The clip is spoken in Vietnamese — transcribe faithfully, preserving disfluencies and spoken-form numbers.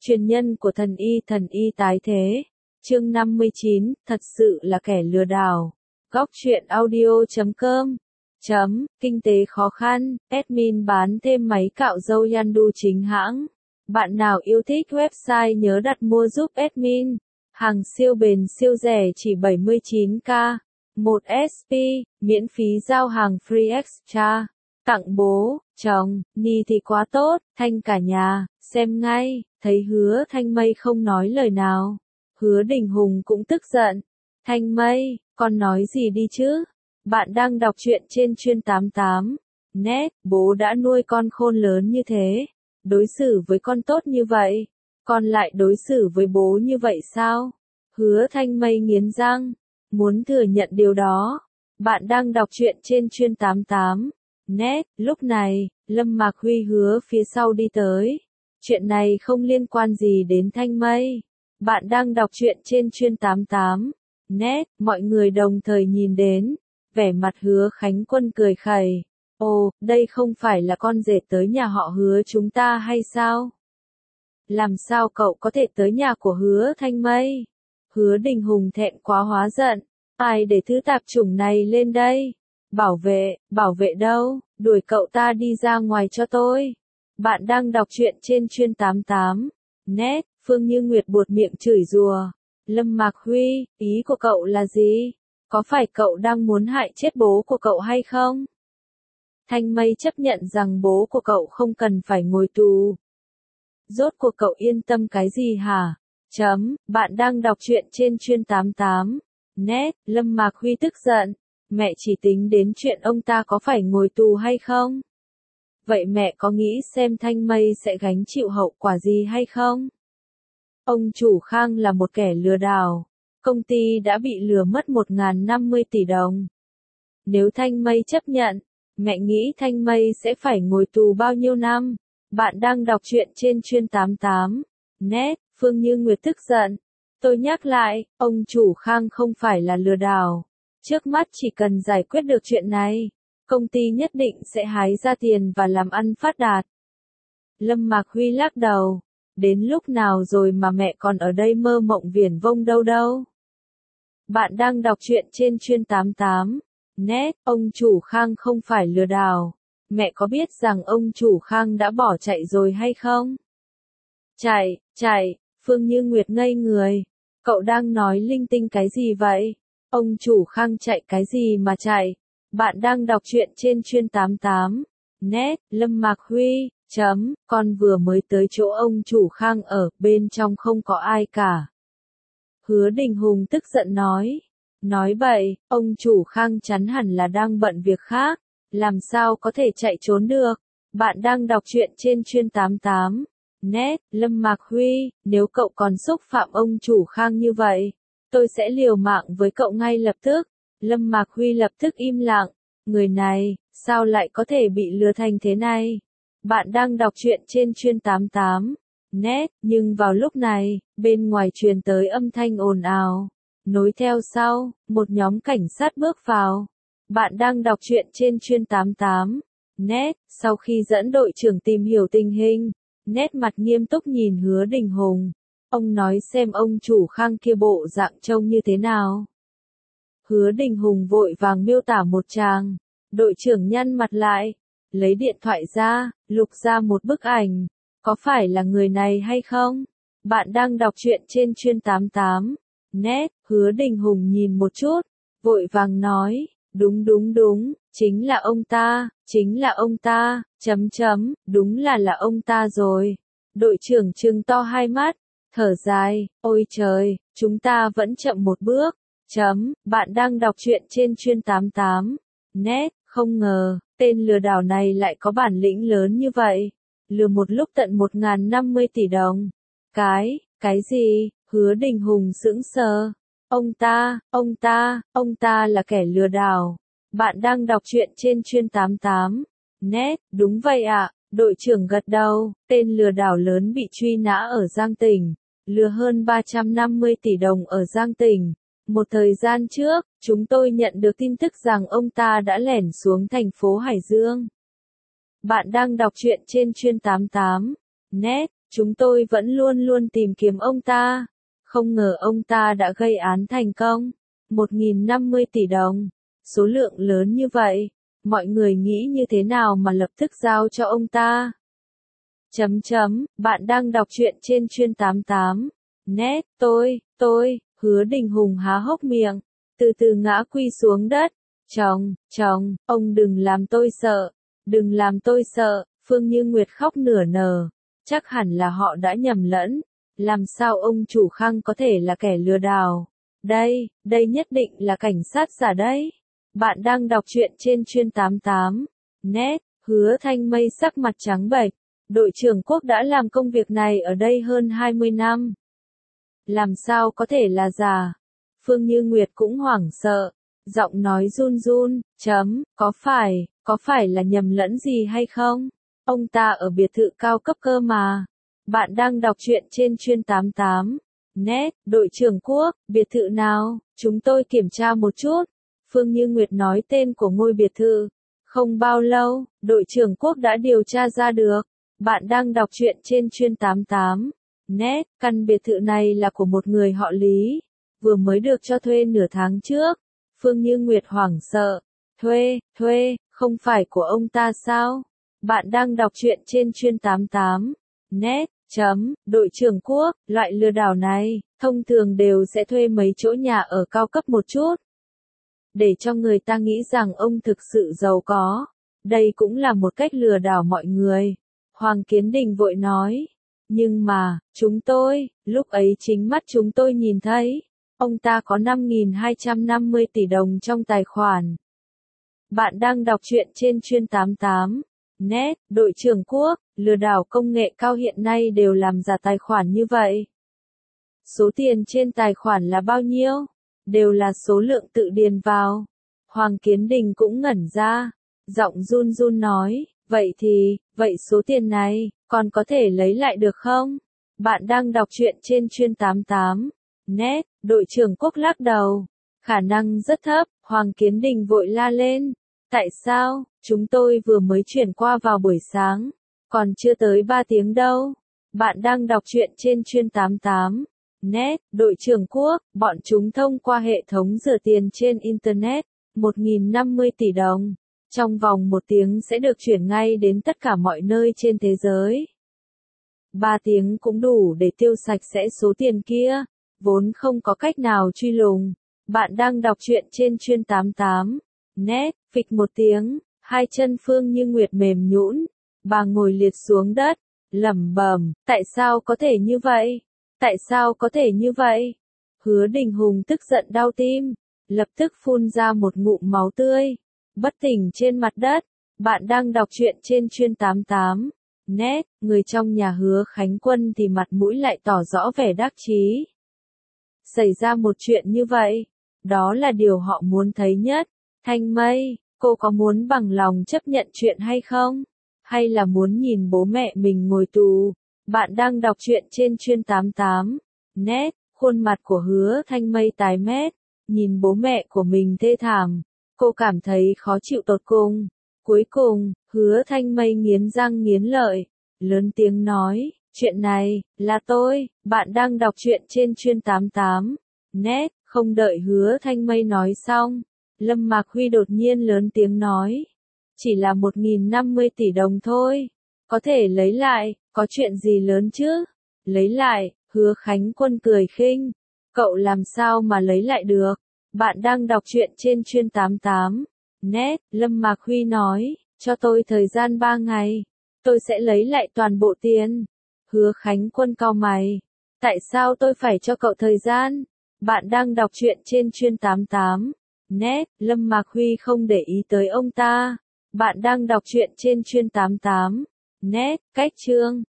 Truyền nhân của thần y thần y tái thế. Chương năm mươi chín, thật sự là kẻ lừa đảo. Góc truyện audio chấm com. Chấm, kinh tế khó khăn, admin bán thêm máy cạo râu Yandu chính hãng. Bạn nào yêu thích website nhớ đặt mua giúp admin. Hàng siêu bền siêu rẻ chỉ bảy mươi chín k. một ét pê, miễn phí giao hàng free extra. Tặng bố, chồng, ni thì quá tốt, Thanh cả nhà, xem ngay, thấy Hứa Thanh Mây không nói lời nào. Hứa Đình Hùng cũng tức giận. Thanh Mây, con nói gì đi chứ? Bạn đang đọc truyện trên chuyên tám tám. Net, bố đã nuôi con khôn lớn như thế. Đối xử với con tốt như vậy. Con lại đối xử với bố như vậy sao? Hứa Thanh Mây nghiến răng. Muốn thừa nhận điều đó. Bạn đang đọc truyện trên chuyên tám tám. Net, lúc này, Lâm Mạc Huy Hứa phía sau đi tới. Chuyện này không liên quan gì đến Thanh Mây. Bạn đang đọc truyện trên chuyên tám tám. Net, mọi người đồng thời nhìn đến. Vẻ mặt Hứa Khánh Quân cười khẩy. Ồ, đây không phải là con rể tới nhà họ Hứa chúng ta hay sao? Làm sao cậu có thể tới nhà của Hứa Thanh Mây? Hứa Đình Hùng thẹn quá hóa giận. Ai để thứ tạp chủng này lên đây? Bảo vệ, bảo vệ đâu? Đuổi cậu ta đi ra ngoài cho tôi. Bạn đang đọc truyện trên chuyên tám tám. Net, Phương Như Nguyệt buột miệng chửi rủa. Lâm Mạc Huy, ý của cậu là gì? Có phải cậu đang muốn hại chết bố của cậu hay không? Thanh Mây chấp nhận rằng bố của cậu không cần phải ngồi tù. Rốt cuộc cậu yên tâm cái gì hả? Chấm, bạn đang đọc truyện trên chuyên tám tám. Net, Lâm Mạc Huy tức giận. Mẹ chỉ tính đến chuyện ông ta có phải ngồi tù hay không? Vậy mẹ có nghĩ xem Thanh Mây sẽ gánh chịu hậu quả gì hay không? Ông chủ Khang là một kẻ lừa đảo. Công ty đã bị lừa mất một nghìn năm mươi tỷ đồng. Nếu Thanh Mây chấp nhận, mẹ nghĩ Thanh Mây sẽ phải ngồi tù bao nhiêu năm? Bạn đang đọc truyện trên chuyên tám tám. Net, Phương Như Nguyệt tức giận. Tôi nhắc lại, ông chủ Khang không phải là lừa đảo. Trước mắt chỉ cần giải quyết được chuyện này, công ty nhất định sẽ hái ra tiền và làm ăn phát đạt. Lâm Mạc Huy lắc đầu. Đến lúc nào rồi mà mẹ còn ở đây mơ mộng viển vông đâu đâu. Bạn đang đọc truyện trên chuyên tám tám. Net, ông chủ Khang không phải lừa đảo. Mẹ có biết rằng ông chủ Khang đã bỏ chạy rồi hay không? Chạy, chạy, Phương Như Nguyệt ngây người. Cậu đang nói linh tinh cái gì vậy? Ông chủ Khang chạy cái gì mà chạy? Bạn đang đọc truyện trên chuyên tám tám. Net, Lâm Mạc Huy, chấm, con vừa mới tới chỗ ông chủ Khang ở, bên trong không có ai cả. Hứa Đình Hùng tức giận nói. Nói bậy, ông chủ Khang chắn hẳn là đang bận việc khác. Làm sao có thể chạy trốn được? Bạn đang đọc truyện trên chuyên tám tám. Net, Lâm Mạc Huy, nếu cậu còn xúc phạm ông chủ Khang như vậy, tôi sẽ liều mạng với cậu ngay lập tức. Lâm Mạc Huy lập tức im lặng. Người này, sao lại có thể bị lừa thành thế này? Bạn đang đọc truyện trên chuyên tám tám. Net, nhưng vào lúc này, bên ngoài truyền tới âm thanh ồn ào. Nối theo sau, một nhóm cảnh sát bước vào. Bạn đang đọc truyện trên chuyên tám tám. Net, sau khi dẫn đội trưởng tìm hiểu tình hình, nét mặt nghiêm túc nhìn Hứa Đình Hùng. Ông nói xem ông chủ Khang kia bộ dạng trông như thế nào. Hứa Đình Hùng vội vàng miêu tả một tràng. Đội trưởng nhăn mặt lại, lấy điện thoại ra, lục ra một bức ảnh. Có phải là người này hay không? Bạn đang đọc truyện trên chuyên tám tám. Net, Hứa Đình Hùng nhìn một chút, vội vàng nói, đúng đúng đúng, chính là ông ta, chính là ông ta, chấm chấm, đúng là là ông ta rồi. Đội trưởng trừng to hai mắt, thở dài, ôi trời, chúng ta vẫn chậm một bước. Chấm, bạn đang đọc truyện trên chuyên tám tám. Net, không ngờ, tên lừa đảo này lại có bản lĩnh lớn như vậy. Lừa một lúc tận một nghìn năm mươi tỷ đồng. Cái, cái gì? Hứa Đình Hùng sững sờ. Ông ta, ông ta, ông ta là kẻ lừa đảo. Bạn đang đọc truyện trên chuyên tám tám. Net, đúng vậy ạ. À. Đội trưởng gật đầu, tên lừa đảo lớn bị truy nã ở Giang Tỉnh. Lừa hơn ba trăm năm mươi tỷ đồng ở Giang Tỉnh. Một thời gian trước, chúng tôi nhận được tin tức rằng ông ta đã lẻn xuống thành phố Hải Dương. Bạn đang đọc truyện trên chuyên tám tám. Net, Chúng tôi vẫn luôn luôn tìm kiếm ông ta. Không ngờ ông ta đã gây án thành công. một nghìn năm mươi tỷ đồng. Số lượng lớn như vậy. Mọi người nghĩ như thế nào mà lập tức giao cho ông ta? Chấm chấm, bạn đang đọc truyện trên chuyên tám tám. Net, tôi, tôi, Hứa Đình Hùng há hốc miệng, từ từ ngã quy xuống đất. Chồng, chồng, ông đừng làm tôi sợ, đừng làm tôi sợ, Phương Như Nguyệt khóc nửa nở. Chắc hẳn là họ đã nhầm lẫn. Làm sao ông chủ Khang có thể là kẻ lừa đảo? Đây, đây nhất định là cảnh sát giả đấy. Bạn đang đọc truyện trên chuyên tám tám. Net, Hứa Thanh Mây sắc mặt trắng bệch. Đội trưởng Quốc đã làm công việc này ở đây hơn hai mươi năm. Làm sao có thể là giả? Phương Như Nguyệt cũng hoảng sợ. Giọng nói run run, chấm, có phải, có phải là nhầm lẫn gì hay không? Ông ta ở biệt thự cao cấp cơ mà. Bạn đang đọc truyện trên chuyên tám tám. Net, đội trưởng Quốc, biệt thự nào? Chúng tôi kiểm tra một chút. Phương Như Nguyệt nói tên của ngôi biệt thự. Không bao lâu, đội trưởng Quốc đã điều tra ra được. Bạn đang đọc truyện trên chuyên tám tám. Net, căn biệt thự này là của một người họ Lý. Vừa mới được cho thuê nửa tháng trước. Phương Như Nguyệt hoảng sợ. Thuê, thuê, không phải của ông ta sao? Bạn đang đọc truyện trên chuyên tám tám. Net, chấm, đội trưởng Quốc, loại lừa đảo này, thông thường đều sẽ thuê mấy chỗ nhà ở cao cấp một chút. Để cho người ta nghĩ rằng ông thực sự giàu có. Đây cũng là một cách lừa đảo mọi người. Hoàng Kiến Đình vội nói. Nhưng mà, chúng tôi, lúc ấy chính mắt chúng tôi nhìn thấy, ông ta có năm nghìn hai trăm năm mươi tỷ đồng trong tài khoản. Bạn đang đọc truyện trên chuyên tám tám. Net, đội trưởng Quốc, lừa đảo công nghệ cao hiện nay đều làm giả tài khoản như vậy. Số tiền trên tài khoản là bao nhiêu? Đều là số lượng tự điền vào. Hoàng Kiến Đình cũng ngẩn ra. Giọng run run nói, vậy thì, vậy số tiền này, còn có thể lấy lại được không? Bạn đang đọc truyện trên chuyên tám tám. Net, đội trưởng Quốc lắc đầu. Khả năng rất thấp, Hoàng Kiến Đình vội la lên. Tại sao? Chúng tôi vừa mới chuyển qua vào buổi sáng. Còn chưa tới ba tiếng đâu. Bạn đang đọc truyện trên chuyên tám tám. Net, đội trưởng Quốc, bọn chúng thông qua hệ thống rửa tiền trên Internet. một nghìn năm mươi tỷ đồng. Trong vòng một tiếng sẽ được chuyển ngay đến tất cả mọi nơi trên thế giới. Ba tiếng cũng đủ để tiêu sạch sẽ số tiền kia. Vốn không có cách nào truy lùng. Bạn đang đọc truyện trên chuyên tám tám. Net, phịch một tiếng, hai chân Phương Như Nguyệt mềm nhũn, bà ngồi liệt xuống đất, lẩm bẩm, tại sao có thể như vậy? Tại sao có thể như vậy? Hứa Đình Hùng tức giận đau tim, lập tức phun ra một ngụm máu tươi, bất tỉnh trên mặt đất. Bạn đang đọc truyện trên chuyên tám tám. Net, người trong nhà Hứa Khánh Quân thì mặt mũi lại tỏ rõ vẻ đắc chí. Xảy ra một chuyện như vậy, đó là điều họ muốn thấy nhất. Thanh Mây, cô có muốn bằng lòng chấp nhận chuyện hay không? Hay là muốn nhìn bố mẹ mình ngồi tù? Bạn đang đọc truyện trên chuyên tám tám. Net, khuôn mặt của Hứa Thanh Mây tái mét, nhìn bố mẹ của mình thê thảm. Cô cảm thấy khó chịu tột cùng. Cuối cùng, Hứa Thanh Mây nghiến răng nghiến lợi, lớn tiếng nói, chuyện này, là tôi. Bạn đang đọc truyện trên chuyên tám tám. Net, không đợi Hứa Thanh Mây nói xong. Lâm Mạc Huy đột nhiên lớn tiếng nói. Chỉ là một nghìn năm mươi tỷ đồng thôi. Có thể lấy lại, có chuyện gì lớn chứ? Lấy lại, Hứa Khánh Quân cười khinh. Cậu làm sao mà lấy lại được? Bạn đang đọc truyện trên chuyên tám tám. Net, Lâm Mạc Huy nói, cho tôi thời gian ba ngày. Tôi sẽ lấy lại toàn bộ tiền. Hứa Khánh Quân cau mày. Tại sao tôi phải cho cậu thời gian? Bạn đang đọc truyện trên chuyên tám tám. Net, Lâm Mạc Huy không để ý tới ông ta. Bạn đang đọc truyện trên chuyên tám tám. Net, cách chương.